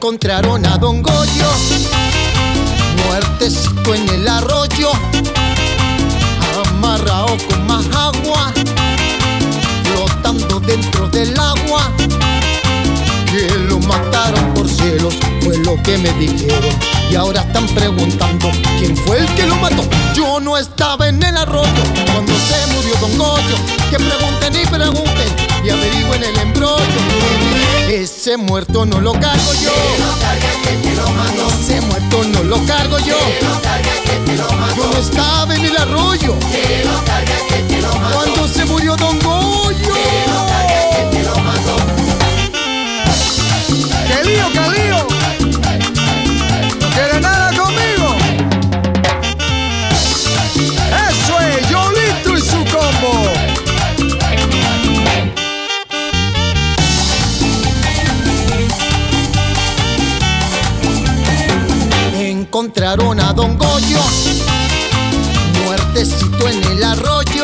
Encontraron a Don Goyo muertecito en el arroyo, amarrado con más agua, flotando dentro del agua. Que lo mataron por celos, fue lo que me dijeron. Y ahora están preguntando quién fue el que lo mató. Yo no estaba en el arroyo cuando se murió Don Goyo. Que pregunten y pregunten y averigüen el embrollo. Ese muerto no lo cargo yo. Que lo carga que te lo mató. Ese muerto no lo cargo yo. Que lo carga que te lo mató. Yo no estaba en el arroyo Que lo carga que te lo mató. cuando se murió Don Goyo. Que lo carga que te lo mató. ¡Qué lío, qué lío! ¿No quiere nada conmigo? ¡Eso es! ¡Yolito y su combo! Encontraron a Don Goyo muertecito en el arroyo,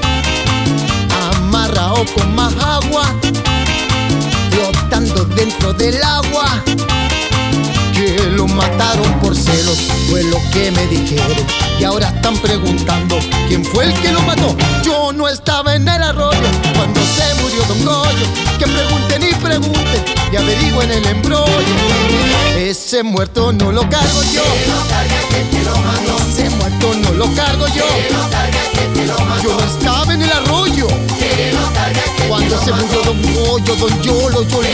amarrado con más agua, flotando dentro del agua. Que lo mataron por celos, fue lo que me dijeron. Y ahora están preguntando quién fue el que lo mató. Yo no estaba en el arroyo cuando se murió Don Goyo. Que pregunten y pregunten y averigüen el embrollo. Ese muerto no lo cargo yo. Que lo carga que te lo mató. Ese muerto no lo cargo yo. Que lo carga que te lo mató. Yo no estaba en el arroyo Que lo carga que te cuando lo se mató. murió Don Goyo, Don Yolo,